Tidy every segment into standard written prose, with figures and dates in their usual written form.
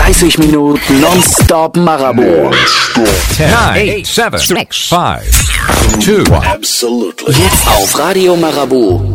30 Minuten nonstop Marabu. 10, 9, 8, 7, 6, 5, 2, 1. Absolutely. Jetzt auf Radio Marabu.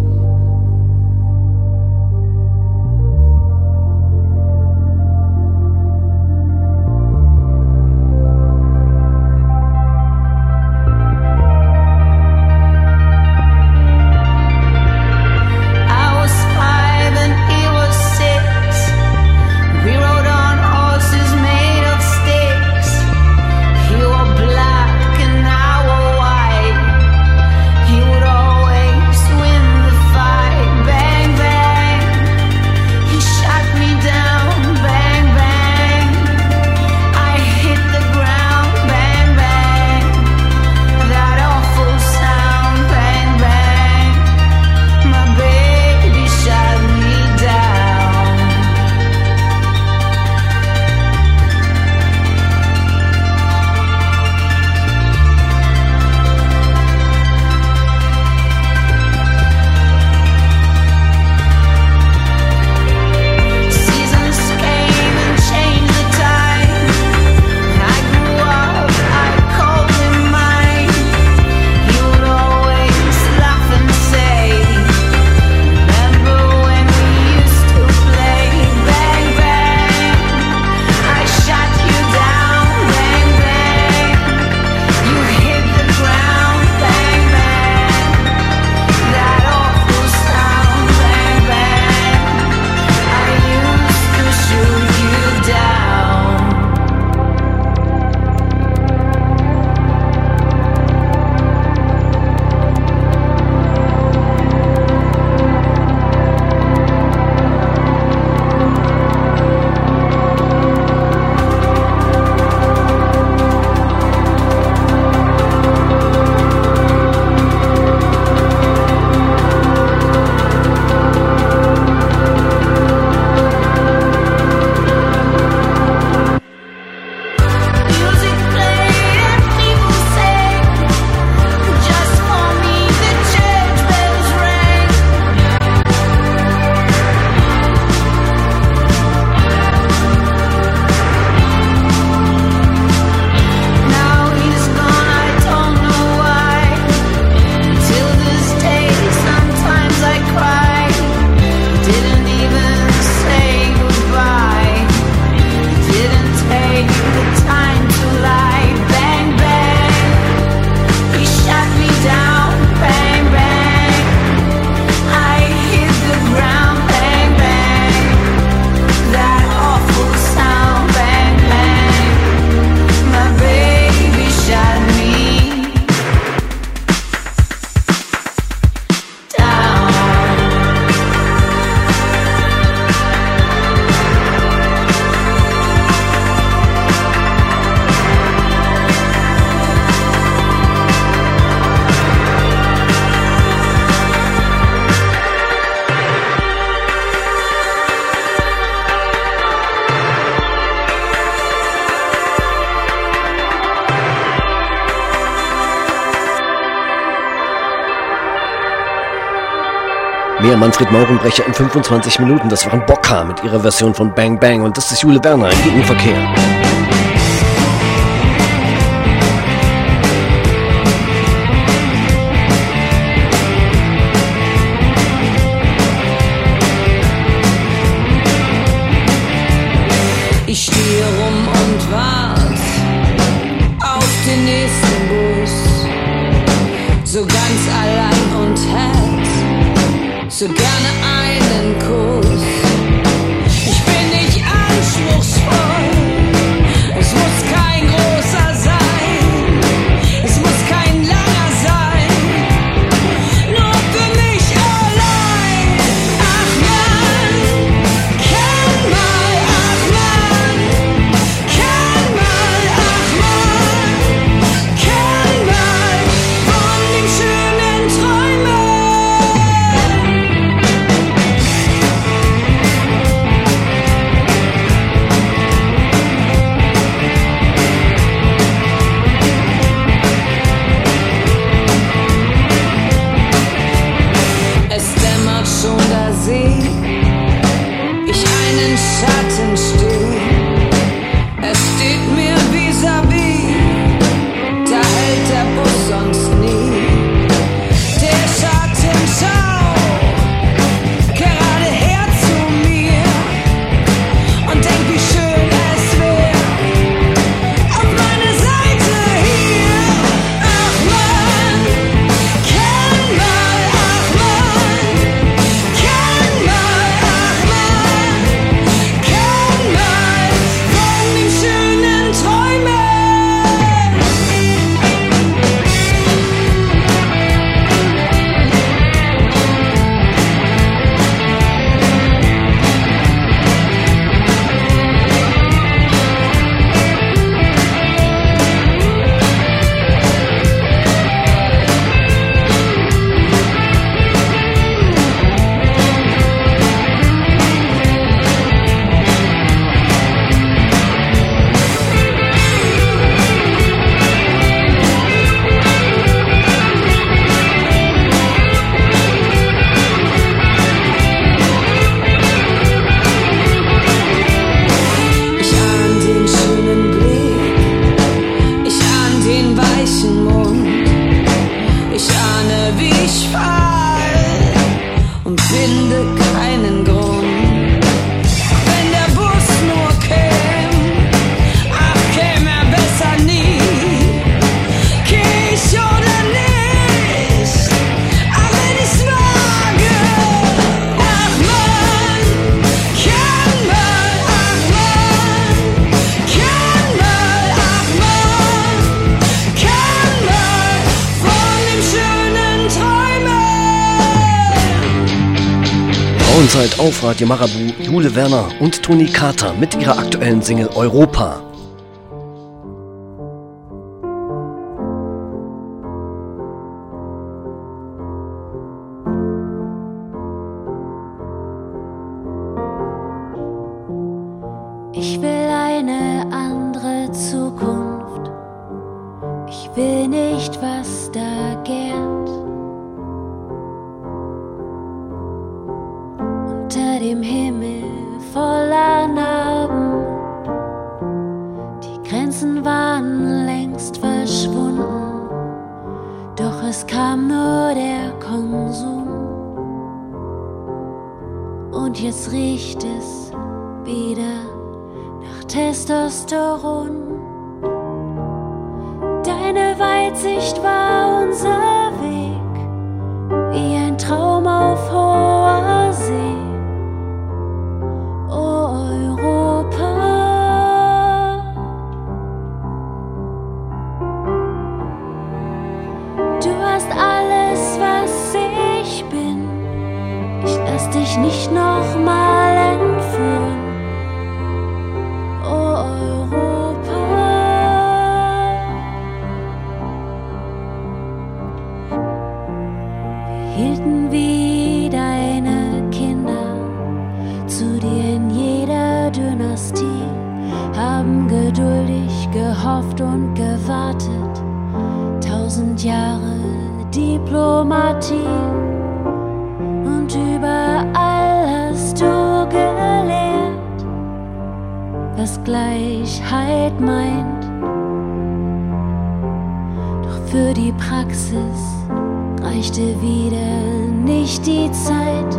Mehr Manfred Maurenbrecher in 25 Minuten. Das waren Bocca mit ihrer Version von Bang Bang. Und das ist Jule Werner im Gegenverkehr. Ich stehe rum und wart auf den nächsten Bus, so ganz allein und hätt so gerne einen Kuss. Ich bin nicht anspruchsvoll, es muss kein großer sein, es muss kein langer sein, nur für mich allein. Ach Mann, kenn mal, ach Mann, kenn mal, ach Mann, kenn mal von den schönen Träumen. Ich ahn den schönen Blick, ich ahn den weichen Mund, ich ahne, wie ich fall und finde keinen Grund. Wenn der Bus nur käme, ach, käme er besser nie. Geh ich oder nicht, ach, wenn ich's wage. Ach Mann, kann mal, ach Mann, kann mal, ach Mann, kann mal von dem schönen Träumen. Frauenzeit auf Radio Marabu, Jule Werner und Toni Carter mit ihrer aktuellen Single Europa. Ich will eine andere Zukunft. Ich will nicht, was da gärt. Unter dem Himmel voller Narben. Die Grenzen waren längst verschwunden. Doch es kam nur der Konsum. Und jetzt riecht es wieder nach Testosteron. Deine Weitsicht war unser Weg, wie ein Traum auf hoher See. Oh Europa, du hast alles, was ich bin. Ich lass dich nicht noch mal entführen. Oh Europa, wir hielten wie deine Kinder zu dir in jeder Dynastie, haben geduldig gehofft und gewartet, 1000 Jahre Diplomatie, und überall hast du gelehrt, was Gleichheit meint. Doch für die Praxis reichte wieder nicht die Zeit.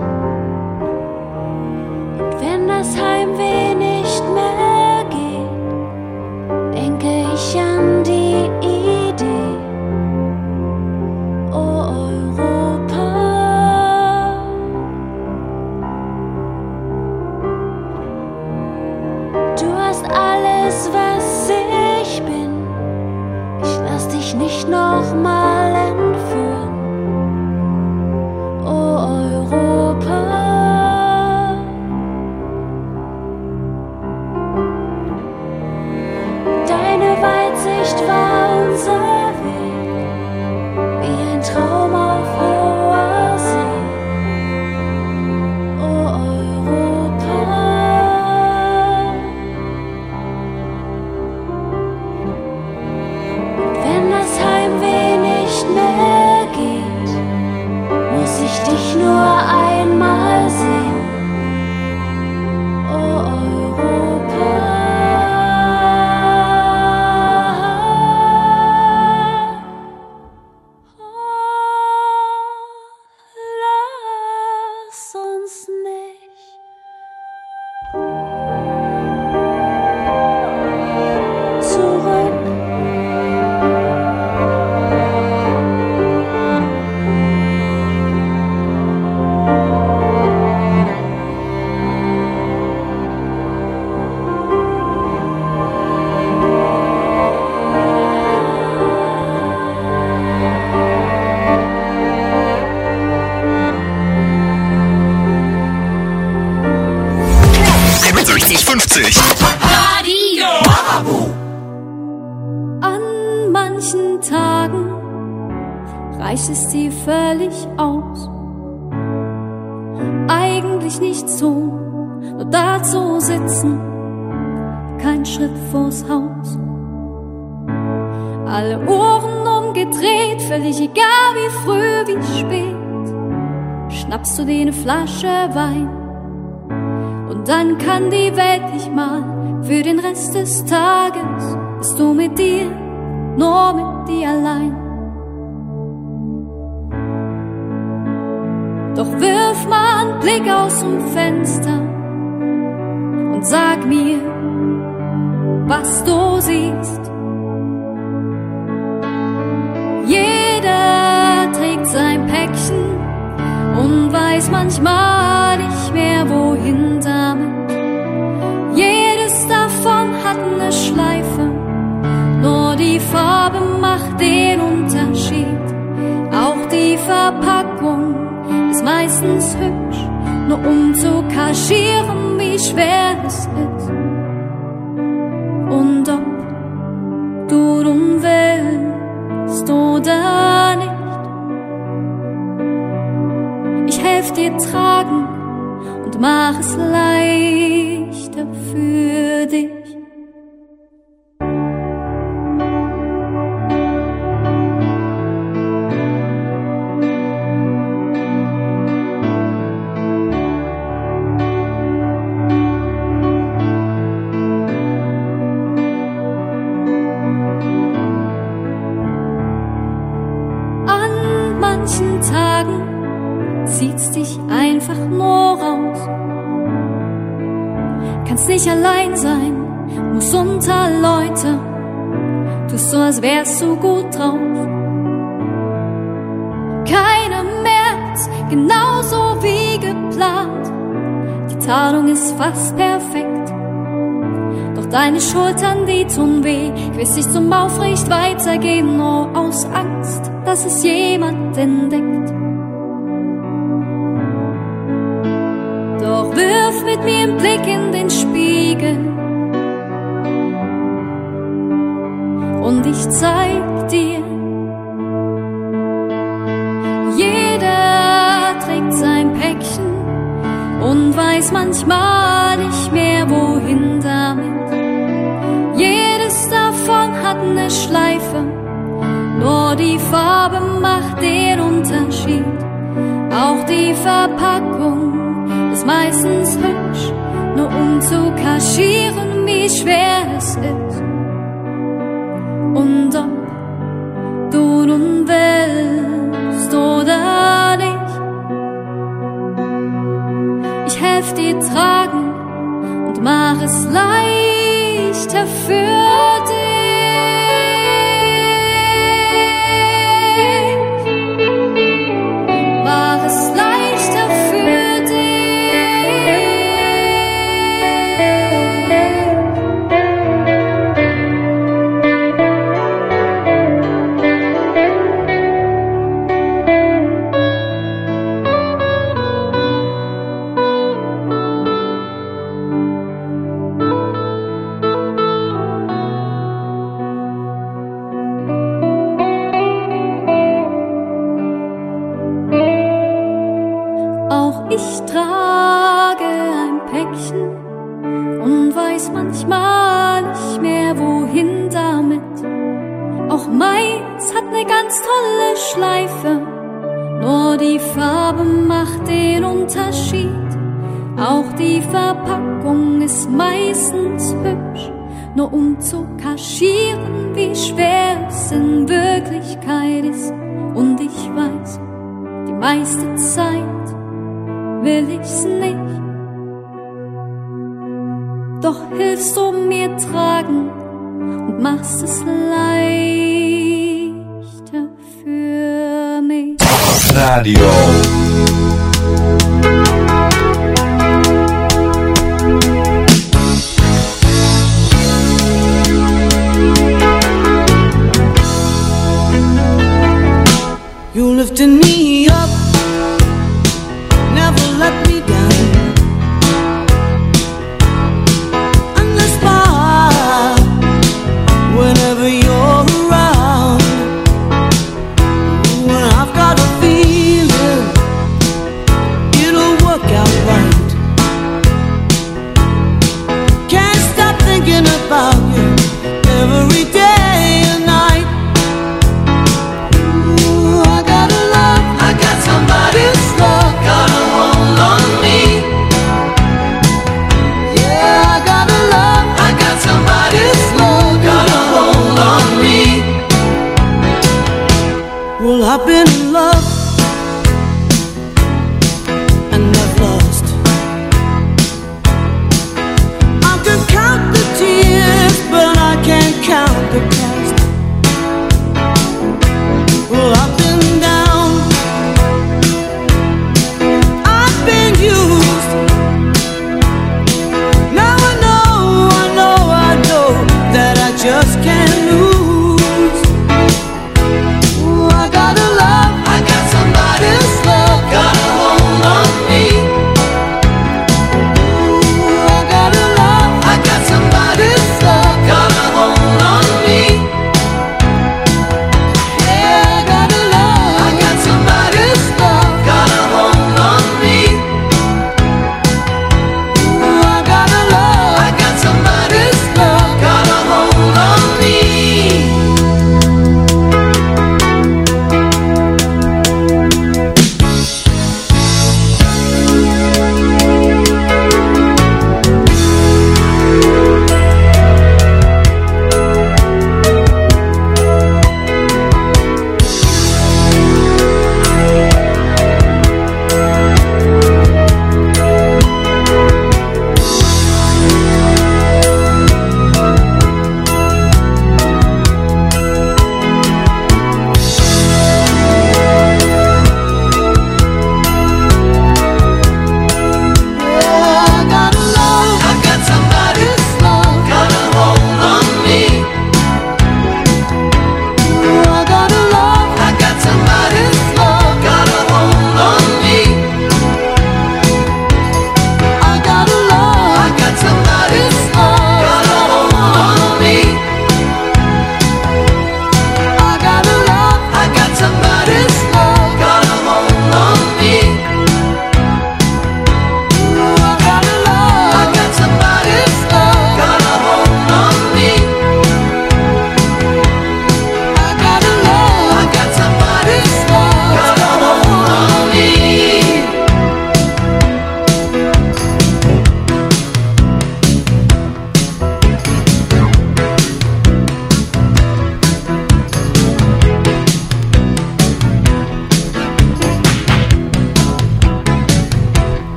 Und wenn das Heimweh nicht mehr geht, denke ich an die Idee. Oh Europa, du hast alles, was ich bin. Ich lass dich nicht noch mal entführen. Oh Europa, deine Weitsicht war unser Weg, wie ein Traum auf hoher See. Oh Europa, und wenn das Heimweh nicht mehr geht, muss ich dich nur einmal sehen. Oh Europa, lass uns nicht zurück. An manchen Tagen reicht es dir völlig aus, eigentlich nichts tun, nur da zu sitzen, kein Schritt vors Haus. Alle Uhren umgedreht, völlig egal wie früh, wie spät, schnappst du dir eine Flasche Wein und dann kann die Welt dich mal Für den Rest des Tages bist du mit dir, nur mit dir allein. Doch wirf mal einen Blick aus dem Fenster und sag mir, was du siehst. Jeder trägt sein Päckchen und weiß manchmal nicht mehr, wohin damit. Jedes davon hat eine Schleife, nur die Farbe macht den Unterschied. Auch die Verpackung ist meistens hübsch, nur um zu kaschieren, wie schwer es ist. Und ob du nun willst oder nicht, ich helf dir tragen und mach es leichter für dich. Zieht's dich einfach nur raus. Kannst nicht allein sein, musst unter Leute. Tust so, als wärst du gut drauf. Keiner merkt's, genauso wie geplant. Die Tarnung ist fast perfekt. Doch deine Schultern, die tun weh. Willst dich zum Aufrecht weitergehen, nur aus Angst, dass es jemand entdeckt. Doch wirf mit mir einen Blick in den Spiegel und ich zeig dir, jeder trägt sein Päckchen und weiß manchmal nicht mehr, wohin damit. Jedes davon hat eine Schleife, nur die Farbe macht den Unterschied. Auch die Verpackung ist meistens hübsch, nur um zu kaschieren, wie schwer es ist. Und ob du nun willst oder nicht, ich helf dir tragen und mach es leichter für dich. Mach es leichter für dich. Ich trage ein Päckchen und weiß manchmal nicht mehr, wohin damit. Auch meins hat eine ganz tolle Schleife, nur die Farbe macht den Unterschied. Auch die Verpackung ist meistens hübsch, nur um zu kaschieren, wie schwer es in Wirklichkeit ist. Und ich weiß, die meiste Zeit will ich's nicht. Doch hilfst du mir tragen und machst es leichter für mich. Radio. You lifted me up, never let me down. And the spot, whenever you're around. When I've got a feeling it'll work out right. Can't stop thinking about you every day and night. Ooh, I got a love, I got somebody's love, got a hold on me. Yeah, I got a love, I got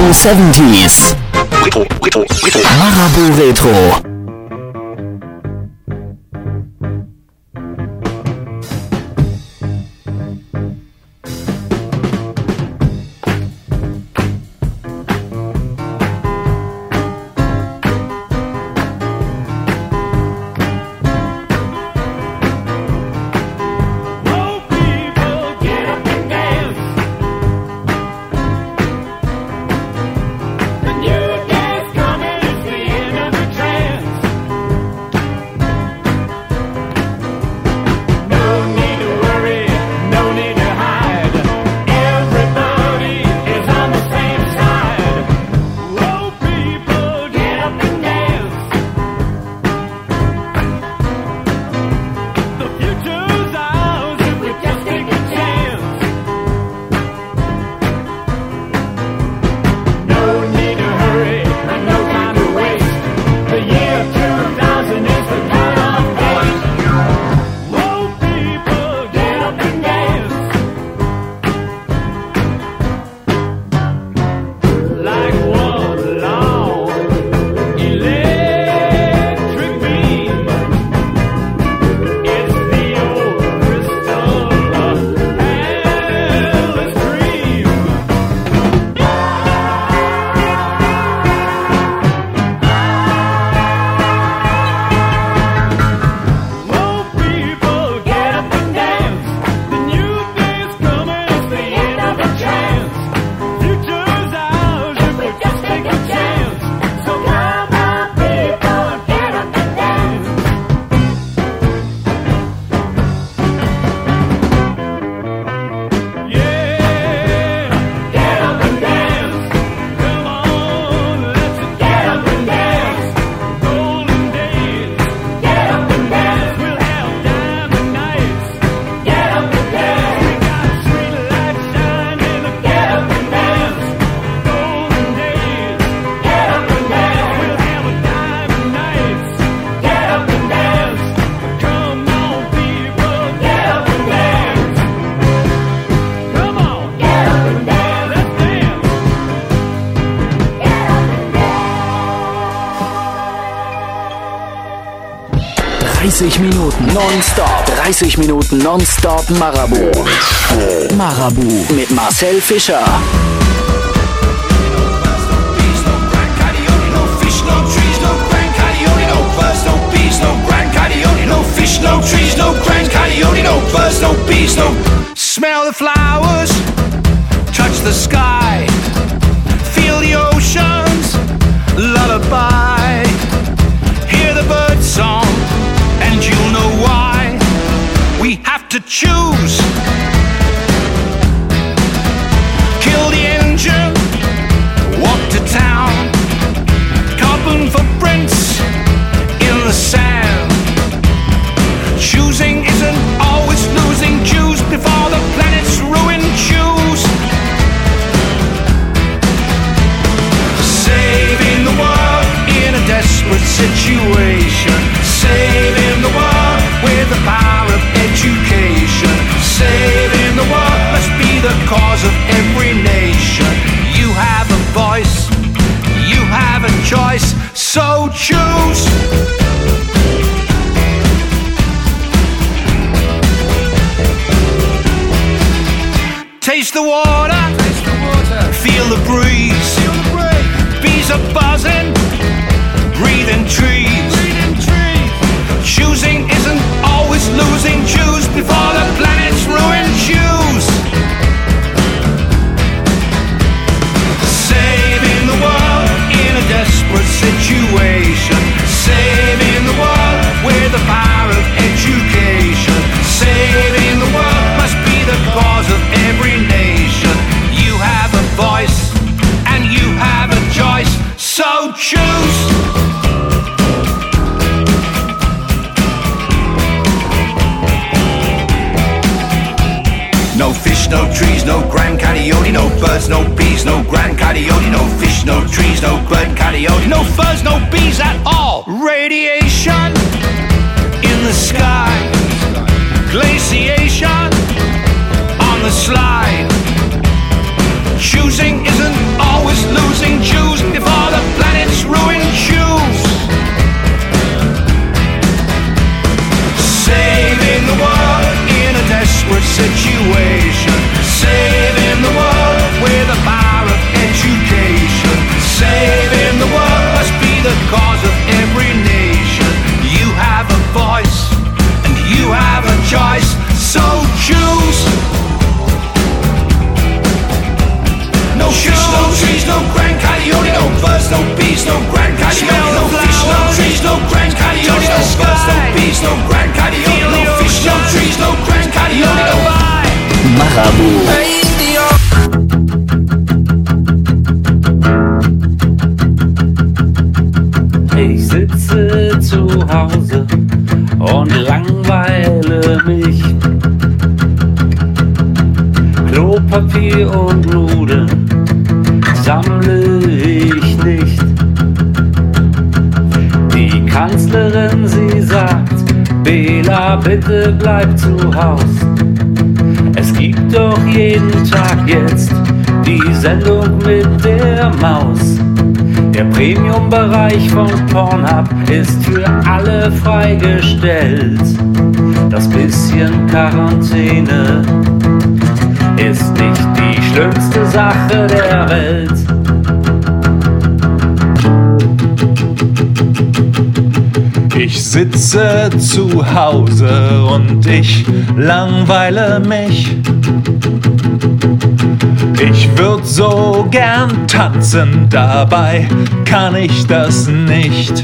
70s. Marabu Retro. Minuten nonstop. 30 Minuten nonstop Marabu. Marabu mit Marcel Fischer. No trees, no Grand Coyote, no birds, no bees, no. Smell the flowers, touch the sky, feel the ocean's lullaby, hear the bird song, and you'll know why we have to choose. Kill the engine, walk to town, carbon footprints in the sand. Choosing isn't always losing. Choose before the planet's ruined. Choose. Saving the world in a desperate situation. Saving the world with the power of education. Saving the world must be the cause of every nation. You have a voice, you have a choice, so choose. Taste the water, feel the breeze. Bees are buzzing, breathing trees. Choosing isn't always losing. Choose before the planet's ruined. Choose. Saving the world in a desperate situation. Saving the world with the power of education. Saving the world must be the cause of every nation. You have a voice and you have a choice, so choose. No fish, no trees, no Grand Coyote, no birds, no bees, no Grand Coyote, no fish, no trees, no Grand Coyote, no furs, no bees at all. Radiation in the sky, glaciation on the slide. Choosing isn't always losing. Hause und langweile mich. Klopapier und Nudeln sammle ich nicht. Die Kanzlerin, sie sagt, Bela, bitte bleib zu Haus. Es gibt doch jeden Tag jetzt die Sendung mit der Maus. Der Premium-Bereich von Pornhub ist für alle freigestellt. Das bisschen Quarantäne ist nicht die schlimmste Sache der Welt. Ich sitze zu Hause und ich langweile mich. Ich würd so gern tanzen, dabei kann ich das nicht.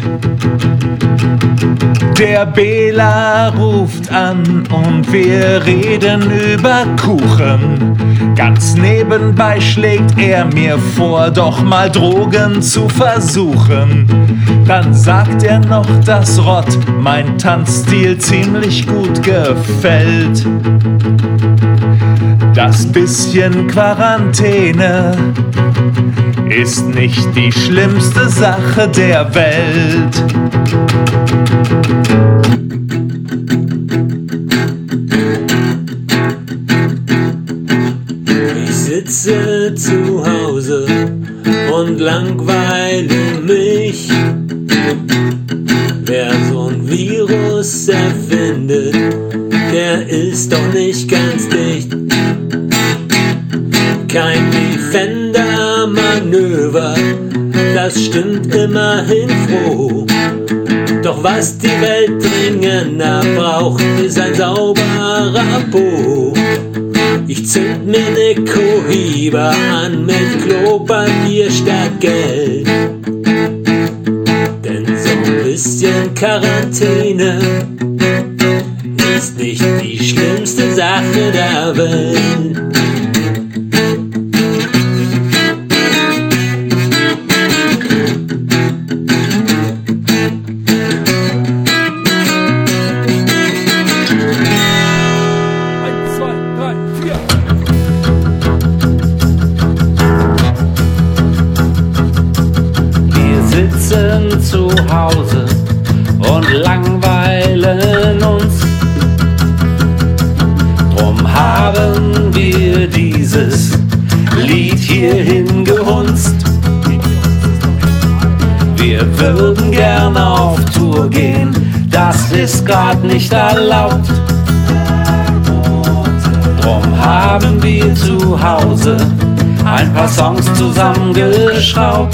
Der Bela ruft an und wir reden über Kuchen. Ganz nebenbei schlägt er mir vor, doch mal Drogen zu versuchen. Dann sagt er noch, dass Rott mein Tanzstil ziemlich gut gefällt. Das bisschen Quarantäne ist nicht die schlimmste Sache der Welt. Ich sitze zu Hause und langweile mich. Wer so ein Virus erfindet, der ist doch nicht ganz dicht. Kein Defender-Manöver, das stimmt immerhin froh. Doch was die Welt dringender braucht, ist ein sauberer Po. Ich zünd mir ne Cohiba an mit Klopapier statt Geld. Denn so ein bisschen Quarantäne ist nicht die schlimmste Sache der Welt. Zu Hause und langweilen uns. Drum haben wir dieses Lied hierhin gehunzt. Wir würden gern auf Tour gehen, das ist grad nicht erlaubt. Drum haben wir zu Hause ein paar Songs zusammengeschraubt.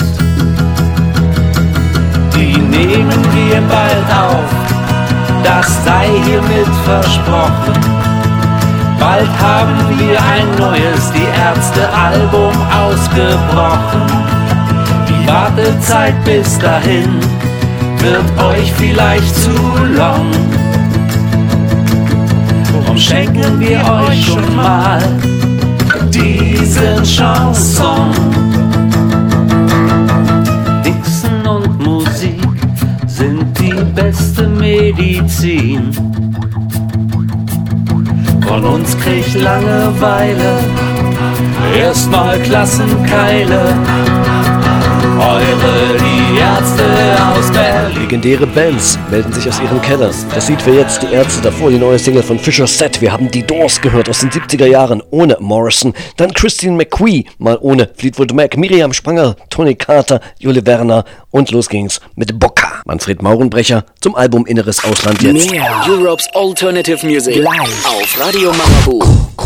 Die nehmen wir bald auf, das sei hiermit versprochen. Bald haben wir ein neues Die Ärzte-Album ausgebrochen. Die Wartezeit bis dahin wird euch vielleicht zu long. Drum schenken wir euch schon mal diesen Chanson. Sind die beste Medizin. Von uns kriegt Langeweile erstmal Klassenkeile. Eure Die Ärzte aus Berlin. Legendäre Bands melden sich aus ihren Kellern. Das Lied für jetzt Die Ärzte, davor die neue Single von Fisher Set. Wir haben die Doors gehört aus den 70er Jahren ohne Morrison. Dann Christine McVie, mal ohne Fleetwood Mac. Miriam Spranger, Tony Carter, Jule Werner und los ging's mit Bocca. Manfred Maurenbrecher zum Album Inneres Ausland jetzt. Mehr Europe's Alternative Music live auf Radio Marabu.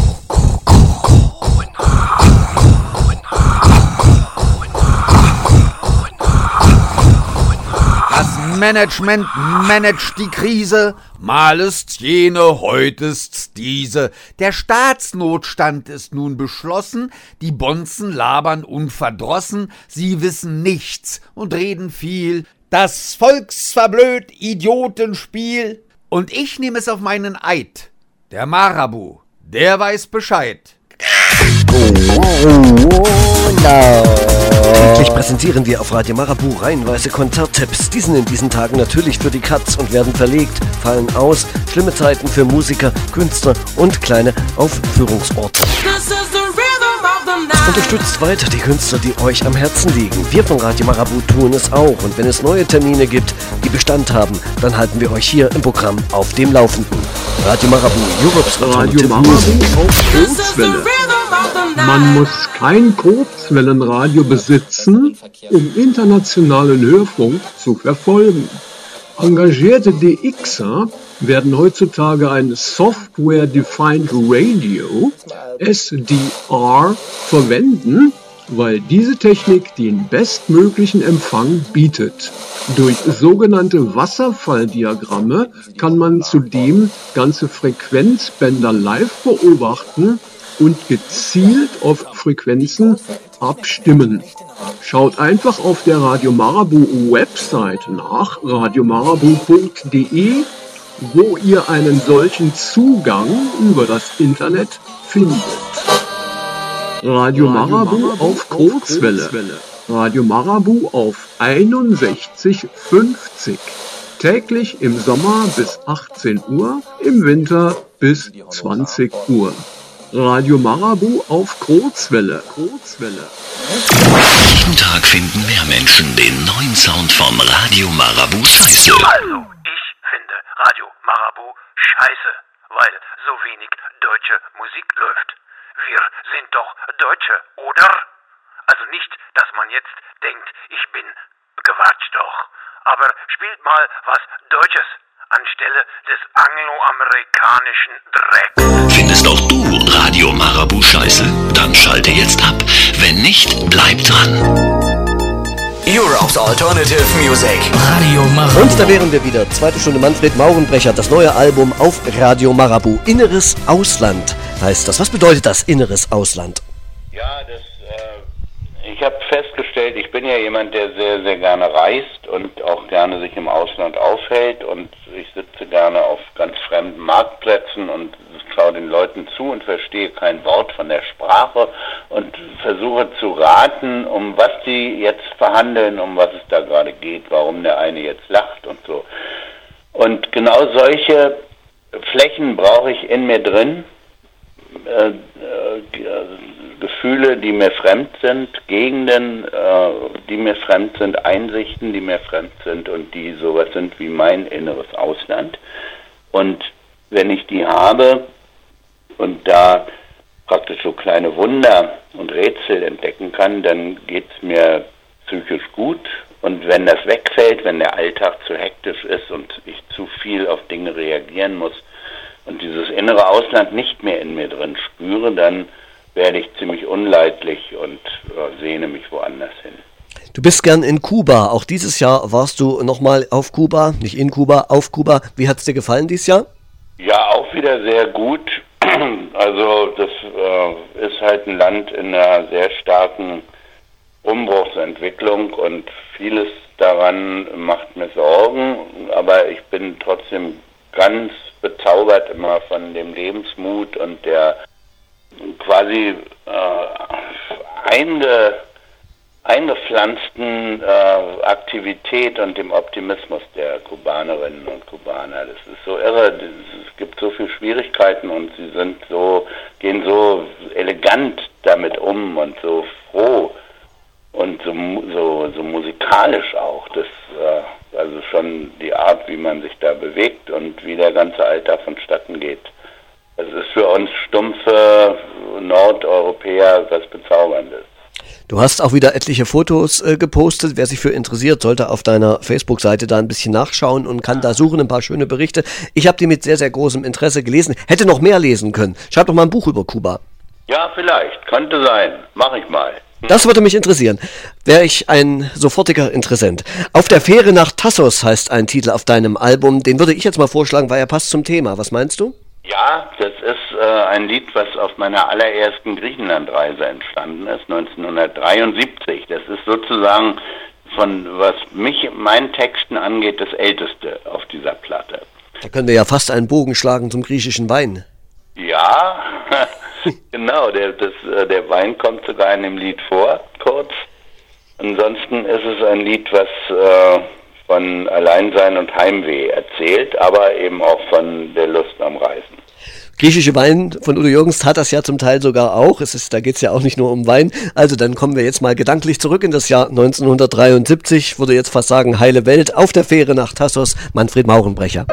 Management managt die Krise, mal ist's jene, heute ist's diese. Der Staatsnotstand ist nun beschlossen, die Bonzen labern unverdrossen, sie wissen nichts und reden viel. Das Volksverblöd Idiotenspiel. Und ich nehme es auf meinen Eid. Der Marabu, der weiß Bescheid. Oh, no. Täglich präsentieren wir auf Radio Marabu reihenweise Konzerttipps. Die sind in diesen Tagen natürlich für die Katz und werden verlegt, fallen aus. Schlimme Zeiten für Musiker, Künstler und kleine Aufführungsorte. Unterstützt weiter die Künstler, die euch am Herzen liegen. Wir von Radio Marabu tun es auch. Und wenn es neue Termine gibt, die Bestand haben, dann halten wir euch hier im Programm auf dem Laufenden. Radio Marabu, Europe's Radio Marabu auf Kurzwelle. Man muss kein Kurzwellenradio besitzen, um internationalen Hörfunk zu verfolgen. Engagierte DXer werden heutzutage ein Software-Defined Radio, SDR, verwenden, weil diese Technik den bestmöglichen Empfang bietet. Durch sogenannte Wasserfalldiagramme kann man zudem ganze Frequenzbänder live beobachten und gezielt auf Frequenzen abstimmen. Schaut einfach auf der Radio Marabu Website nach, radiomarabu.de, wo ihr einen solchen Zugang über das Internet findet. Radio Marabu auf Kurzwelle. Radio Marabu auf 6150. Täglich im Sommer bis 18 Uhr, im Winter bis 20 Uhr. Radio Marabu auf Kurzwelle. Jeden Tag finden mehr Menschen den neuen Sound von Radio Marabu scheiße. Also, ich finde Radio Marabu scheiße, weil so wenig deutsche Musik läuft. Wir sind doch Deutsche, oder? Also nicht, dass man jetzt denkt, ich bin Quatsch doch. Aber spielt mal was Deutsches anstelle des angloamerikanischen Drecks. Findest auch du Radio Marabu scheiße? Dann schalte jetzt ab. Wenn nicht, bleib dran. Europe's Alternative Music. Radio Marabu. Und da wären wir wieder. Zweite Stunde Manfred Maurenbrecher, das neue Album auf Radio Marabu. Inneres Ausland heißt das. Was bedeutet das, inneres Ausland? Ja, ich habe festgestellt, ich bin ja jemand, der sehr, sehr gerne reist und auch gerne sich im Ausland aufhält, und ich sitze gerne auf ganz fremden Marktplätzen und schaue den Leuten zu und verstehe kein Wort von der Sprache und versuche zu raten, um was die jetzt verhandeln, um was es da gerade geht, warum der eine jetzt lacht und so. Und genau solche Flächen brauche ich in mir drin, Gefühle, die mir fremd sind, Gegenden, die mir fremd sind, Einsichten, die mir fremd sind und die sowas sind wie mein inneres Ausland. Und wenn ich die habe und da praktisch so kleine Wunder und Rätsel entdecken kann, dann geht es mir psychisch gut. Und wenn das wegfällt, wenn der Alltag zu hektisch ist und ich zu viel auf Dinge reagieren muss und dieses innere Ausland nicht mehr in mir drin spüre, dann werde ich ziemlich unleidlich und sehne mich woanders hin. Du bist gern in Kuba. Auch dieses Jahr warst du nochmal auf Kuba, nicht in Kuba, auf Kuba. Wie hat es dir gefallen dieses Jahr? Ja, auch wieder sehr gut. Also das ist halt ein Land in einer sehr starken Umbruchsentwicklung und vieles daran macht mir Sorgen, aber ich bin trotzdem ganz bezaubert immer von dem Lebensmut und der quasi eingepflanzten Aktivität und dem Optimismus der Kubanerinnen und Kubaner. Das ist so irre, es gibt so viele Schwierigkeiten und sie gehen so elegant damit um und so froh und so musikalisch auch. Das also schon die Art, wie man sich da bewegt und wie der ganze Alltag vonstatten geht. Es ist für uns stumpfe Nordeuropäer was Bezauberndes. Du hast auch wieder etliche Fotos gepostet. Wer sich für interessiert, sollte auf deiner Facebook-Seite da ein bisschen nachschauen und kann da suchen, ein paar schöne Berichte. Ich habe die mit sehr, sehr großem Interesse gelesen. Hätte noch mehr lesen können. Schreib doch mal ein Buch über Kuba. Ja, vielleicht. Könnte sein. Mach ich mal. Das würde mich interessieren. Wäre ich ein sofortiger Interessent. Auf der Fähre nach Tassos heißt ein Titel auf deinem Album. Den würde ich jetzt mal vorschlagen, weil er passt zum Thema. Was meinst du? Ja, das ist ein Lied, was auf meiner allerersten Griechenlandreise entstanden ist, 1973. Das ist sozusagen was meinen Texten angeht, das älteste auf dieser Platte. Da können wir ja fast einen Bogen schlagen zum griechischen Wein. Ja, genau, der Wein kommt sogar in dem Lied vor, kurz. Ansonsten ist es ein Lied, was von Alleinsein und Heimweh erzählt, aber eben auch von der Lust am Reisen. Griechische Wein von Udo Jürgens hat das ja zum Teil sogar auch. Da geht es ja auch nicht nur um Wein. Also dann kommen wir jetzt mal gedanklich zurück in das Jahr 1973. Würde jetzt fast sagen, heile Welt. Auf der Fähre nach Thasos, Manfred Maurenbrecher.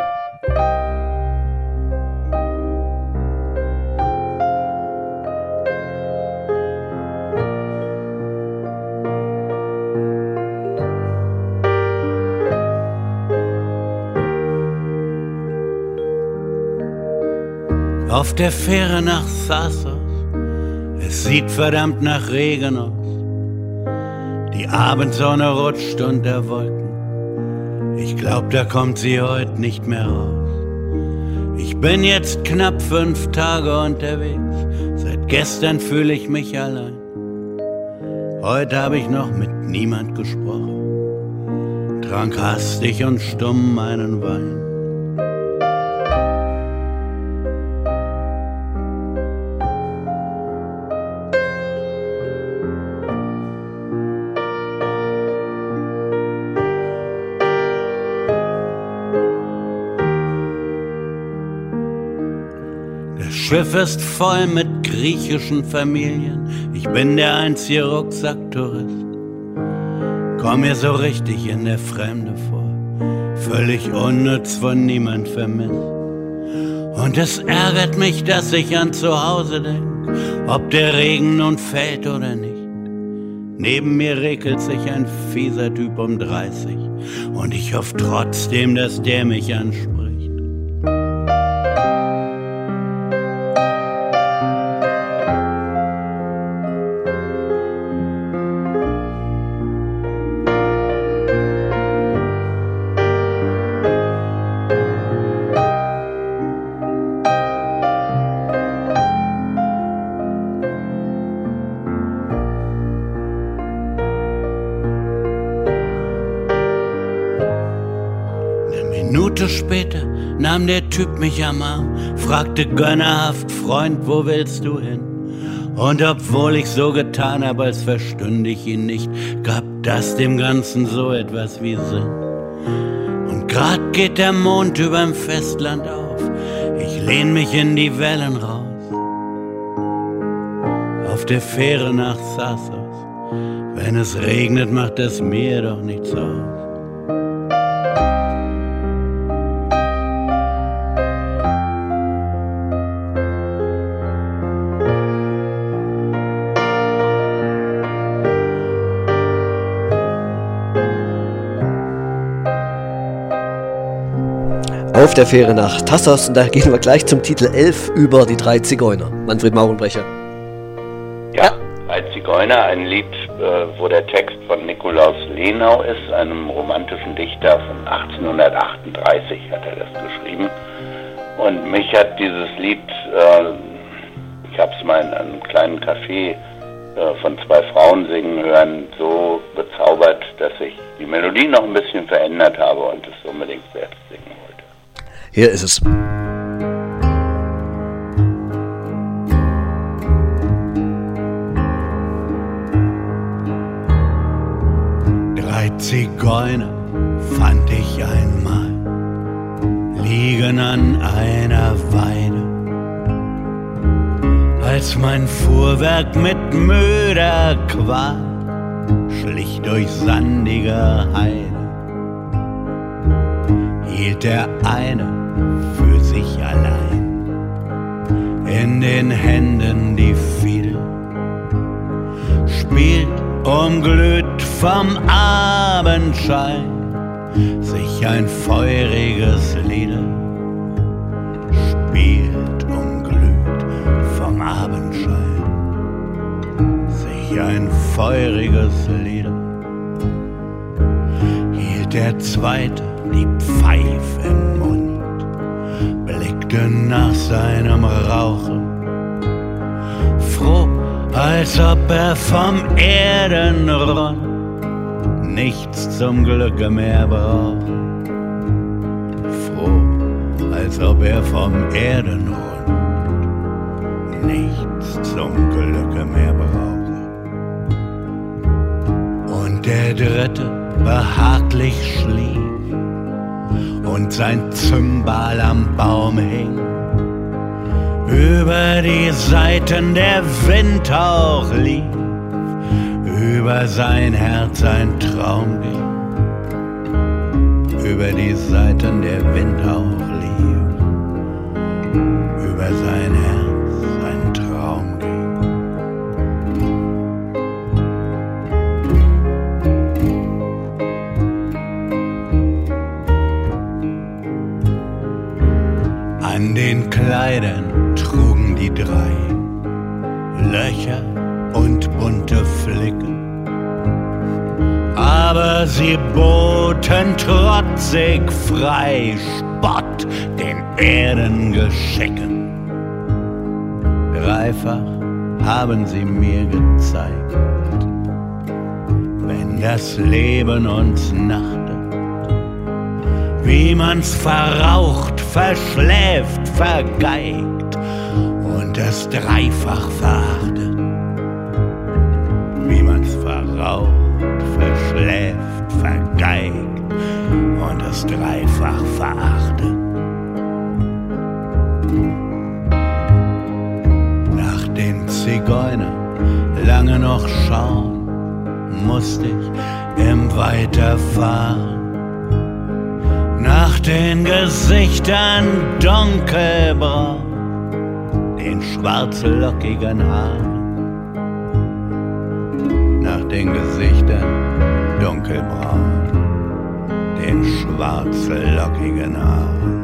Auf der Fähre nach Thasos, es sieht verdammt nach Regen aus. Die Abendsonne rutscht unter Wolken, ich glaub, da kommt sie heute nicht mehr raus. Ich bin jetzt knapp 5 Tage unterwegs, seit gestern fühle ich mich allein. Heute habe ich noch mit niemand gesprochen, trank hastig und stumm meinen Wein. Schiff ist voll mit griechischen Familien, ich bin der einzige Rucksacktourist. Komm mir so richtig in der Fremde vor, völlig unnütz, von niemand vermisst. Und es ärgert mich, dass ich an zu Hause denk, ob der Regen nun fällt oder nicht. Neben mir regelt sich ein fieser Typ um 30 und ich hoffe trotzdem, dass der mich anspricht. Später nahm der Typ mich am Arm, fragte gönnerhaft, Freund, wo willst du hin? Und obwohl ich so getan habe, als verstünde ich ihn nicht, gab das dem Ganzen so etwas wie Sinn. Und grad geht der Mond überm Festland auf, ich lehn mich in die Wellen raus. Auf der Fähre nach Thasos, wenn es regnet, macht es mir doch nichts aus. Auf der Fähre nach Thasos, und da gehen wir gleich zum Titel 11 über, die 3 Zigeuner. Manfred Maurenbrecher. Ja, 3 Zigeuner, ein Lied, wo der Text von Nikolaus Lenau ist, einem romantischen Dichter von 1838 hat er das geschrieben. Und mich hat dieses Lied, ich habe es mal in einem kleinen Café von 2 Frauen singen hören, so bezaubert, dass ich die Melodie noch ein bisschen verändert habe und es unbedingt selbst singen wollte. Hier ist es. 3 Zigeuner fand ich einmal, liegen an einer Weide. Als mein Fuhrwerk mit müder Qual schlich durch sandige Heide, hielt der eine für sich allein in den Händen die Fiedel, spielt umglüht vom Abendschein sich ein feuriges Lied, spielt umglüht vom Abendschein sich ein feuriges Lied. Hielt der zweite die Pfeife im Mund, blickte nach seinem Rauche, froh, als ob er vom Erdenrund nichts zum Glücke mehr braucht. Froh, als ob er vom Erdenrund nichts zum Glücke mehr braucht. der dritte behaglich schlief und sein Zymbal am Baum hing. Über die Seiten der Windhauch lief, über sein Herz ein Traum ging. Über die Seiten der Windhauch lief, über sein Herz ein Traum ging. An den Kleidern trugen die drei Löcher und bunte Flicken, aber sie boten trotzig frei Spott den Erdengeschicken. Dreifach haben sie mir gezeigt, wenn das Leben uns nachtet, wie man's verraucht, verschläft, vergeigt und es dreifach verachtet. Wie man's verraucht, verschläft, vergeigt und es dreifach verachtet. Nach den Zigeunern lange noch schauen, musste ich im Weiterfahren. Nach den Gesichtern dunkelbraun, den schwarzlockigen Haaren. Nach den Gesichtern dunkelbraun, den schwarzlockigen Haaren.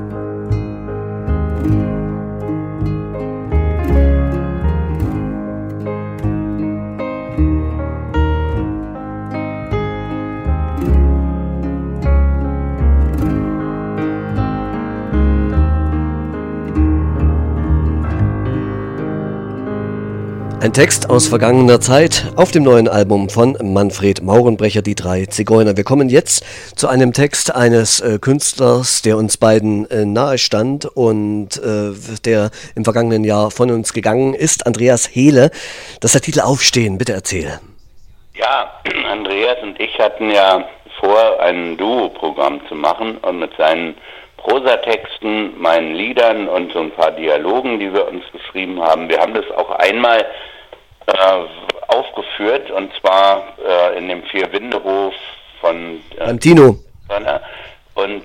Ein Text aus vergangener Zeit auf dem neuen Album von Manfred Maurenbrecher, Die drei Zigeuner. Wir kommen jetzt zu einem Text eines Künstlers, der uns beiden nahe stand und der im vergangenen Jahr von uns gegangen ist, Andreas Hehle. Das ist der Titel Aufstehen, bitte erzähle. Ja, Andreas und ich hatten ja vor, ein Duo-Programm zu machen und mit seinen Prosatexten, meinen Liedern und so ein paar Dialogen, die wir uns geschrieben haben. Wir haben das auch einmal aufgeführt, und zwar in dem Vierwindehof von Tino. Und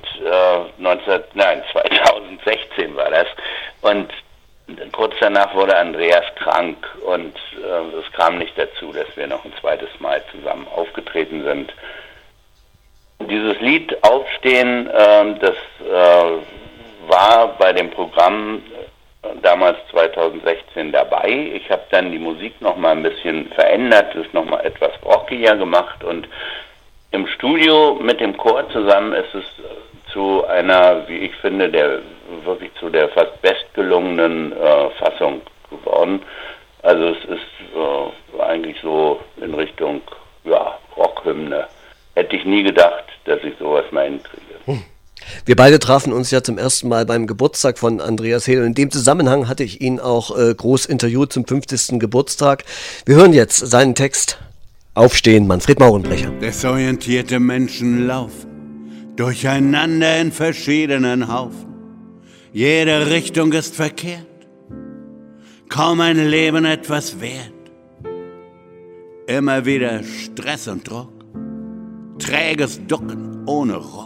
2016 war das. Und kurz danach wurde Andreas krank und es kam nicht dazu, dass wir noch ein zweites Mal zusammen aufgetreten sind. Dieses Lied Aufstehen, das war bei dem Programm damals 2016 dabei. Ich habe dann die Musik noch mal ein bisschen verändert, ist noch mal etwas rockiger gemacht, und im Studio mit dem Chor zusammen ist es zu einer, wie ich finde, wirklich zu der fast bestgelungenen Fassung geworden. Also es ist eigentlich so in Richtung Rockhymne. Hätte ich nie gedacht, dass ich sowas mal hinkriege. Wir beide trafen uns ja zum ersten Mal beim Geburtstag von Andreas Hehle. In dem Zusammenhang hatte ich ihn auch groß interviewt zum 50. Geburtstag. Wir hören jetzt seinen Text Aufstehen, Manfred Maurenbrecher. Desorientierte Menschen laufen durcheinander in verschiedenen Haufen. Jede Richtung ist verkehrt, kaum ein Leben etwas wert. Immer wieder Stress und Druck, träges Ducken ohne Ruck.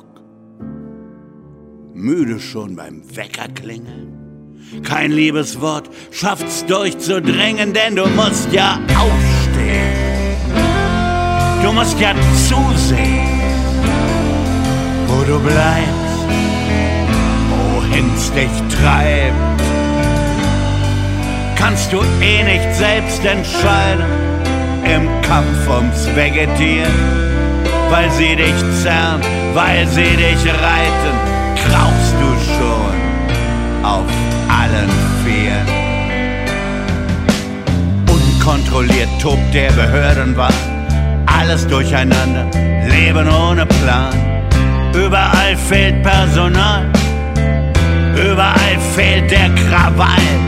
Müde schon beim Wecker klingeln. Kein Liebeswort schafft's durchzudringen, denn du musst ja aufstehen. Du musst ja zusehen, wo du bleibst, wohin's dich treibt. Kannst du eh nicht selbst entscheiden im Kampf ums Vegetieren, weil sie dich zerren, weil sie dich reiten. Krauchst du schon auf allen Vieren. Unkontrolliert tobt der Behördenwacht, alles durcheinander, Leben ohne Plan. Überall fehlt Personal, überall fehlt der Krawall.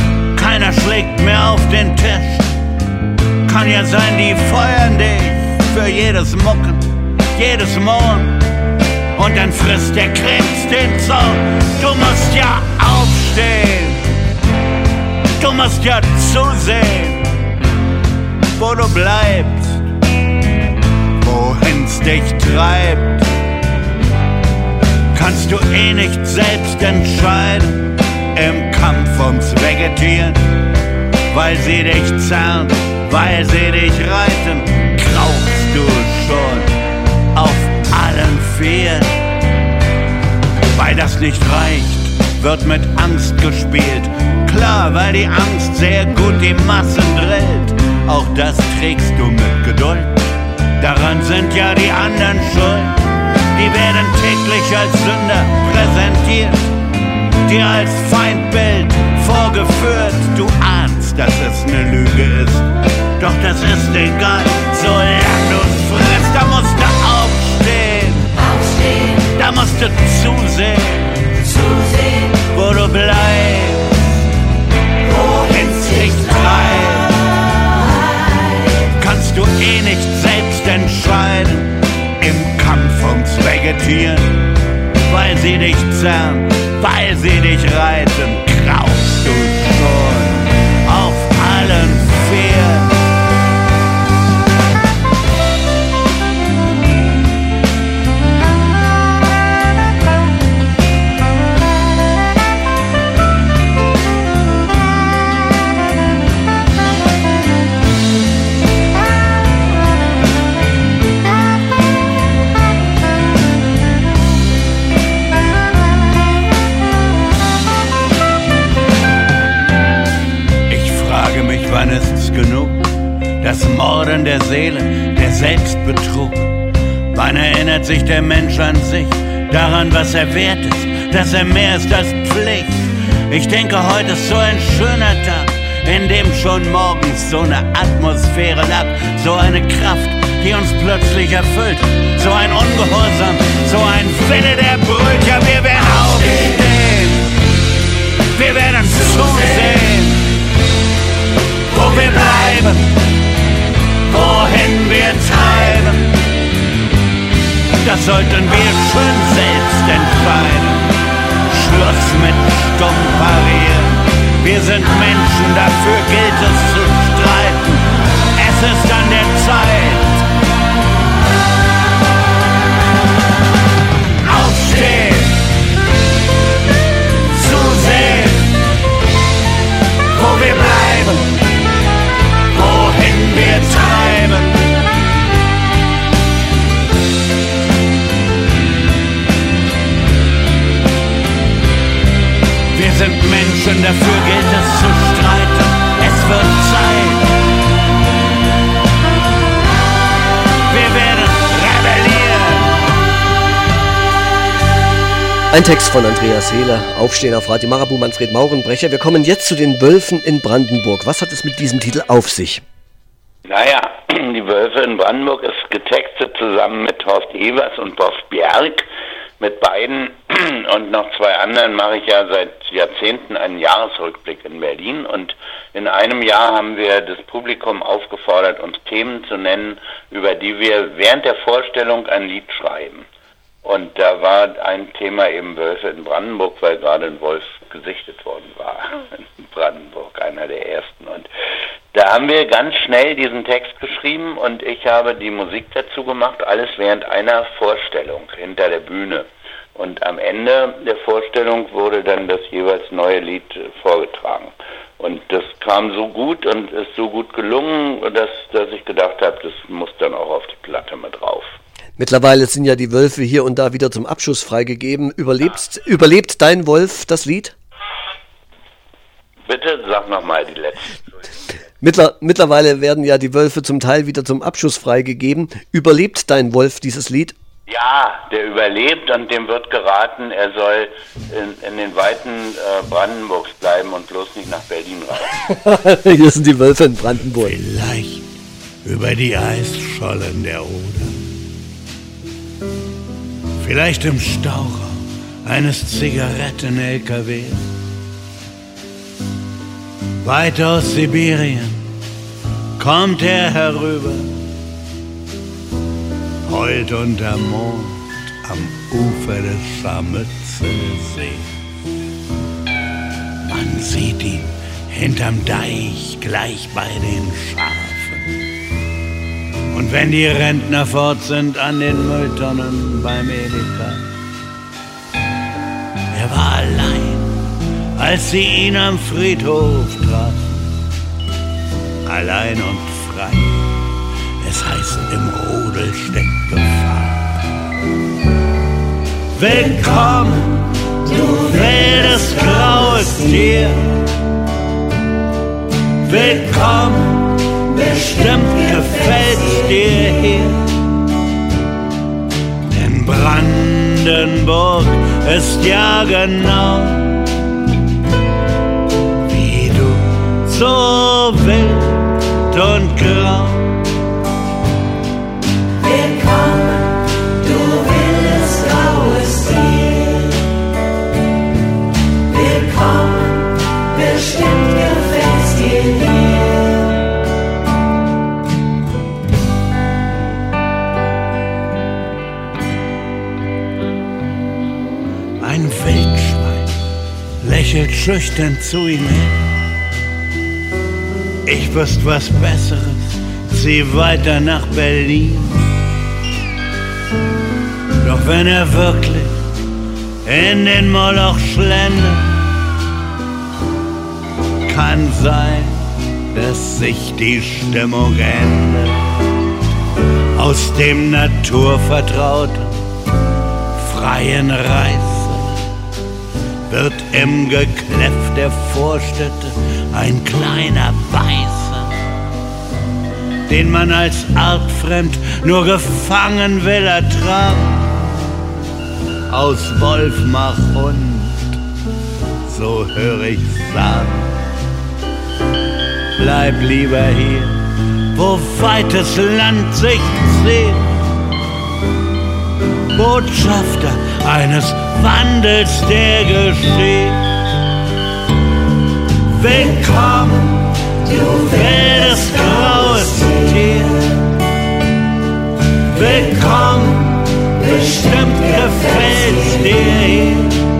Keiner schlägt mehr auf den Tisch, kann ja sein, die feuern dich für jedes Mucken, jedes Murren. Und dann frisst der Krebs den Zorn. Du musst ja aufstehen, du musst ja zusehen, wo du bleibst, wohin's dich treibt. Kannst du eh nicht selbst entscheiden im Kampf ums Vegetieren, weil sie dich zerren, weil sie dich reiten, krauchst du schon auf allen Vieren. Weil das nicht reicht, wird mit Angst gespielt. Klar, weil die Angst sehr gut die Massen drillt. Auch das trägst du mit Geduld. Daran sind ja die anderen schuld. Die werden täglich als Sünder präsentiert, dir als Feindbild vorgeführt. Du ahnst, dass es eine Lüge ist, doch das ist egal, solange du's frisst. Da musst du aufstehen, da musst du zusehen, wo du bleibst, wohin's dich treibt. Kannst du eh nicht selbst entscheiden im Kampf ums Vegetieren, weil sie dich zerren, weil sie dich reiten, krauchst du schon auf allen Vieren. Wann ist's genug? Das Morden der Seele, der Selbstbetrug. Wann erinnert sich der Mensch an sich, daran, was er wert ist, dass er mehr ist als Pflicht? Ich denke, heute ist so ein schöner Tag, in dem schon morgens so eine Atmosphäre lag, so eine Kraft, die uns plötzlich erfüllt, so ein Ungehorsam, so ein Wille, der brüllt. Ja, wir werden aufstehen, wir werden zusehen, wo wir bleiben, wohin wir treiben. Das sollten wir schön selbst entscheiden. Schluss mit stumm parieren. Wir sind Menschen, dafür gilt es zu streiten. Es ist an der Zeit. Aufstehen, zusehen, wo wir bleiben, wohin wir treiben. Wir sind Menschen, dafür gilt es zu streiten. Es wird Zeit. Wir werden rebellieren. Ein Text von Andreas Hehler, Aufstehen auf Radio Marabu, Manfred Maurenbrecher. Wir kommen jetzt zu den Wölfen in Brandenburg. Was hat es mit diesem Titel auf sich? Naja, die Wölfe in Brandenburg ist getextet zusammen mit Horst Evers und Boff Bjerg. Mit beiden und noch zwei anderen mache ich ja seit Jahrzehnten einen Jahresrückblick in Berlin. Und in einem Jahr haben wir das Publikum aufgefordert, uns Themen zu nennen, über die wir während der Vorstellung ein Lied schreiben. Und da war ein Thema eben Wölfe in Brandenburg, weil gerade ein Wolf gesichtet worden war in Brandenburg, einer der ersten. Und da haben wir ganz schnell diesen Text geschrieben und ich habe die Musik dazu gemacht, alles während einer Vorstellung hinter der Bühne. Und am Ende der Vorstellung wurde dann das jeweils neue Lied vorgetragen. Und das kam so gut und ist so gut gelungen, dass ich gedacht habe, das muss dann auch auf die Platte mit drauf. Mittlerweile sind ja die Wölfe hier und da wieder zum Abschuss freigegeben. Überlebt dein Wolf das Lied? Bitte sag nochmal die letzte. Mittlerweile werden ja die Wölfe zum Teil wieder zum Abschuss freigegeben. Überlebt dein Wolf dieses Lied? Ja, der überlebt und dem wird geraten, er soll in den Weiten Brandenburgs bleiben und bloß nicht nach Berlin reisen. Hier sind die Wölfe in Brandenburg. Vielleicht über die Eisschollen der Oder. Vielleicht im Stauraum eines Zigaretten-LKW. Weit aus Sibirien kommt er herüber. heult unter Mond am Ufer des Scharmützelsees. Man sieht ihn hinterm Deich gleich bei den Schafen. Und wenn die Rentner fort sind an den Mülltonnen beim Edeka. Er war allein, als sie ihn am Friedhof trafen. Allein und frei, es heißt, im Rudel steckt Gefahr. Willkommen, du wildes graues Tier. Willkommen, bestimmt gefällt's dir hier. Denn Brandenburg ist ja genau wie du, so wild und grau. Willkommen, du wildes graues Tier. Willkommen, bestimmt gefällt's dir hier. Ein Wildschwein lächelt schüchtern zu ihm hin. Ich wüsst was Besseres, zieh weiter nach Berlin. Doch wenn er wirklich in den Moloch schlendert, kann sein, dass sich die Stimmung ändert. Aus dem naturvertrauten, freien Reißer wird im Gekläff der Vorstädte ein kleiner Beißer, den man als artfremd nur gefangen will ertragen. Aus Wolf mach Hund, so hör ich sagen. Bleib lieber hier, wo weites Land sich zieht. Botschafter eines Wandels, der geschieht. Willkommen, du wildes graues Tier. Willkommen, bestimmt gefällt's dir hier.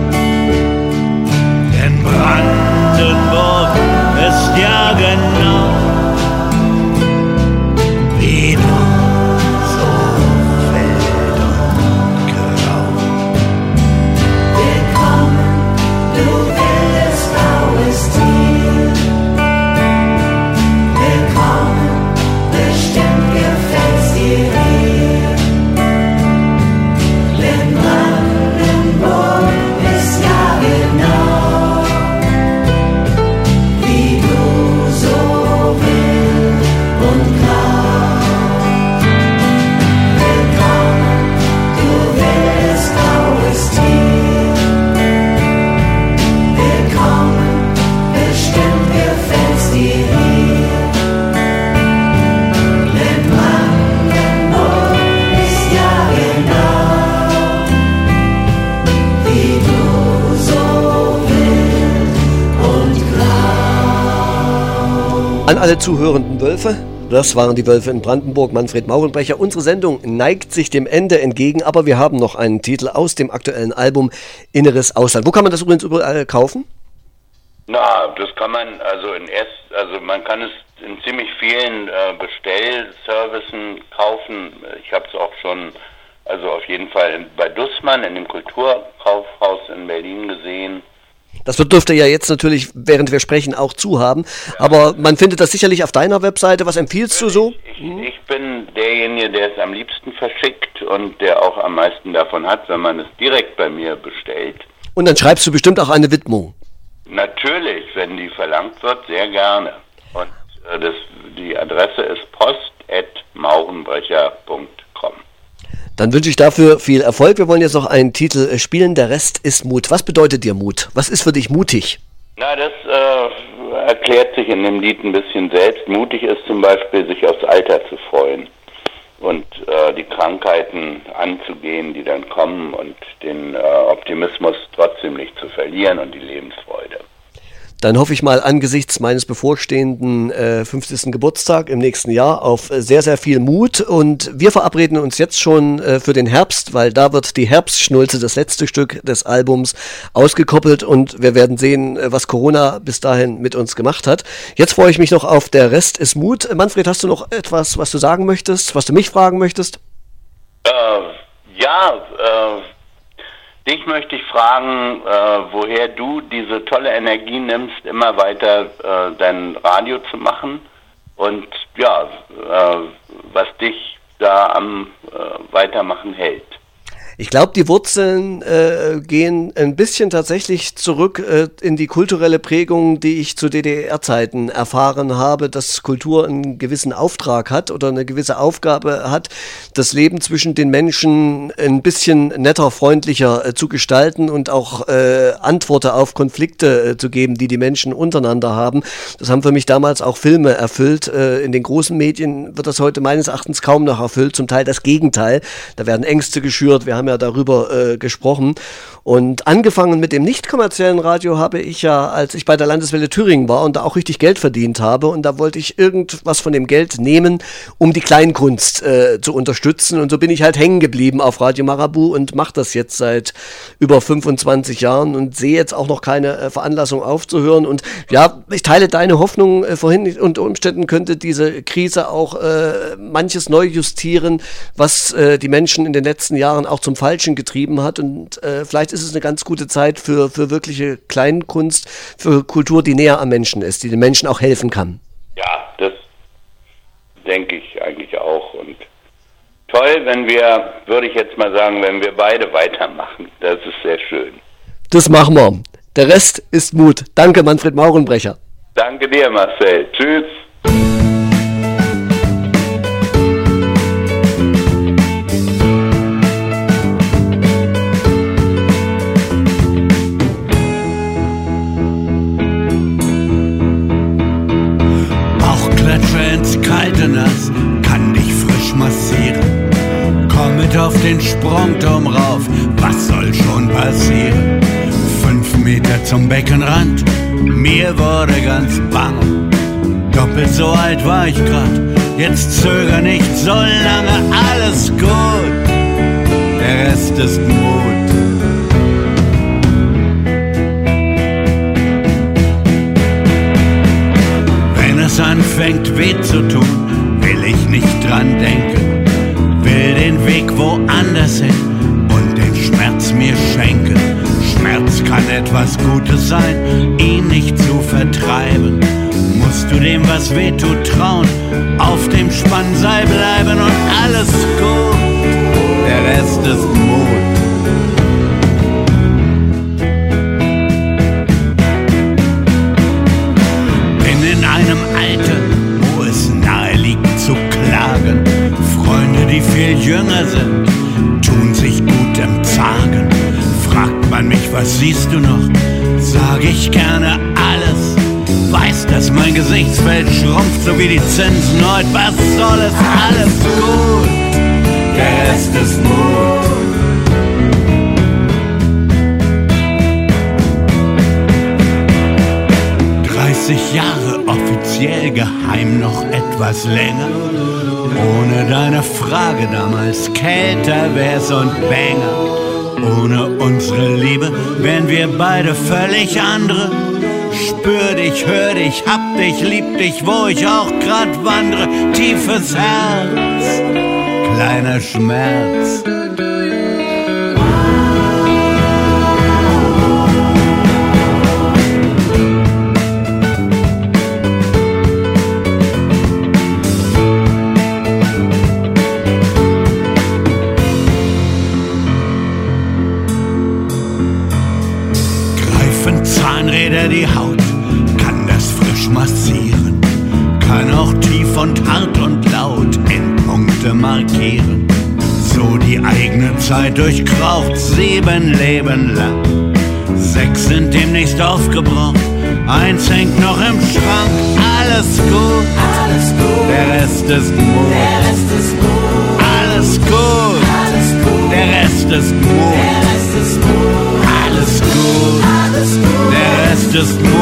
Denn Brandenburg ist ja genau wie du, so wild und grau. Willkommen, du wildes graues Tier. Willkommen, bestimmt gefällt's dir hier. Denn Brandenburg ist ja genau wie du, so wild und grau. Willkommen, du wildes graues Tier. Willkommen, bestimmt gefällt's dir hier. Denn Brandenburg ist ja genau wie du, so wild und grau. An alle zuhörenden Wölfe, das waren die Wölfe in Brandenburg, Manfred Maurenbrecher. Unsere Sendung neigt sich dem Ende entgegen, aber wir haben noch einen Titel aus dem aktuellen Album Inneres Ausland. Wo kann man das übrigens überall kaufen? Na, das kann man man kann es in ziemlich vielen Bestellservicen kaufen. Ich habe es auch schon, auf jeden Fall bei Dussmann in dem Kulturkaufhaus in Berlin gesehen. Das dürfte ja jetzt natürlich, während wir sprechen, auch zu haben. Aber man findet das sicherlich auf deiner Webseite. Was empfiehlst du so? Ich bin derjenige, der es am liebsten verschickt und der auch am meisten davon hat, wenn man es direkt bei mir bestellt. Und dann schreibst du bestimmt auch eine Widmung. Natürlich, wenn die verlangt wird, sehr gerne. Und die Adresse ist post@maurenbrecher.com. Dann wünsche ich dafür viel Erfolg. Wir wollen jetzt noch einen Titel spielen. Der Rest ist Mut. Was bedeutet dir Mut? Was ist für dich mutig? Na, das erklärt sich in dem Lied ein bisschen selbst. Mutig ist zum Beispiel, sich aufs Alter zu freuen und die Krankheiten anzugehen, die dann kommen, und den Optimismus trotzdem nicht zu verlieren und die Lebensfreude. dann hoffe ich mal angesichts meines bevorstehenden 50. Geburtstag im nächsten Jahr auf sehr, sehr viel Mut. Und wir verabreden uns jetzt schon für den Herbst, weil da wird die Herbstschnulze, das letzte Stück des Albums, ausgekoppelt und wir werden sehen, was Corona bis dahin mit uns gemacht hat. Jetzt freue ich mich noch auf Der Rest ist Mut. Manfred, hast du noch etwas, was du sagen möchtest, was du mich fragen möchtest? Dich möchte ich fragen, woher du diese tolle Energie nimmst, immer weiter dein Radio zu machen und ja, was dich da am Weitermachen hält. Ich glaube, die Wurzeln gehen ein bisschen tatsächlich zurück in die kulturelle Prägung, die ich zu DDR-Zeiten erfahren habe, dass Kultur einen gewissen Auftrag hat oder eine gewisse Aufgabe hat, das Leben zwischen den Menschen ein bisschen netter, freundlicher zu gestalten und auch Antworten auf Konflikte zu geben, die die Menschen untereinander haben. Das haben für mich damals auch Filme erfüllt. In den großen Medien wird das heute meines Erachtens kaum noch erfüllt, zum Teil das Gegenteil. Da werden Ängste geschürt, wir haben ja darüber gesprochen. Und angefangen mit dem nicht kommerziellen Radio habe ich ja, als ich bei der Landeswelle Thüringen war und da auch richtig Geld verdient habe und da wollte ich irgendwas von dem Geld nehmen, um die Kleinkunst zu unterstützen und so bin ich halt hängen geblieben auf Radio Marabu und mache das jetzt seit über 25 Jahren und sehe jetzt auch noch keine Veranlassung aufzuhören und ja, ich teile deine Hoffnung vorhin, unter Umständen könnte diese Krise auch manches neu justieren, was die Menschen in den letzten Jahren auch zum Falschen getrieben hat und vielleicht ist es eine ganz gute Zeit für wirkliche Kleinkunst, für Kultur, die näher am Menschen ist, die den Menschen auch helfen kann. Ja, das denke ich eigentlich auch und toll, würde ich jetzt mal sagen, wenn wir beide weitermachen, das ist sehr schön. Das machen wir. Der Rest ist Mut. Danke, Manfred Maurenbrecher. Danke dir, Marcel. Tschüss. Ins kalte Nass, kann dich frisch massieren. Komm mit auf den Sprungturm rauf, was soll schon passieren? 5 Meter zum Beckenrand, mir wurde ganz bang. Doppelt so alt war ich grad, jetzt zöger nicht so lange, alles gut, der Rest ist Mut. Wenn es anfängt weh zu tun, will ich nicht dran denken, will den Weg woanders hin und den Schmerz mir schenken. Schmerz kann etwas Gutes sein, ihn nicht zu vertreiben. Musst du dem, was weh tut, trauen, auf dem Spannseil bleiben und alles gut, der Rest ist Mut. Bin in einem Alter, wo es nahe liegt zu klagen. Freunde, die viel jünger sind, tun sich gut im Zagen. Fragt man mich, was siehst du noch, sag ich gerne alles. Weiß, dass mein Gesichtsfeld schrumpft, so wie die Zinsen heute. Was soll es? Alles gut, der Rest ist Mut. Jahre offiziell, geheim noch etwas länger. Ohne deine Frage damals kälter wär's und bänger. Ohne unsere Liebe wären wir beide völlig andere. Spür dich, hör dich, hab dich, lieb dich, wo ich auch grad wandre. Tiefes Herz, kleiner Schmerz. Die Haut kann das frisch massieren, kann auch tief und hart und laut Endpunkte markieren. So die eigene Zeit durchkraucht 7 Leben lang. 6 sind demnächst aufgebraucht, 1 hängt noch im Schrank. Alles gut, alles gut, der Rest ist Mut. Der Rest ist Mut. Alles gut, alles gut, der Rest ist Mut. Der Rest ist Mut. Alles gut, alles gut, der Rest ist Mut.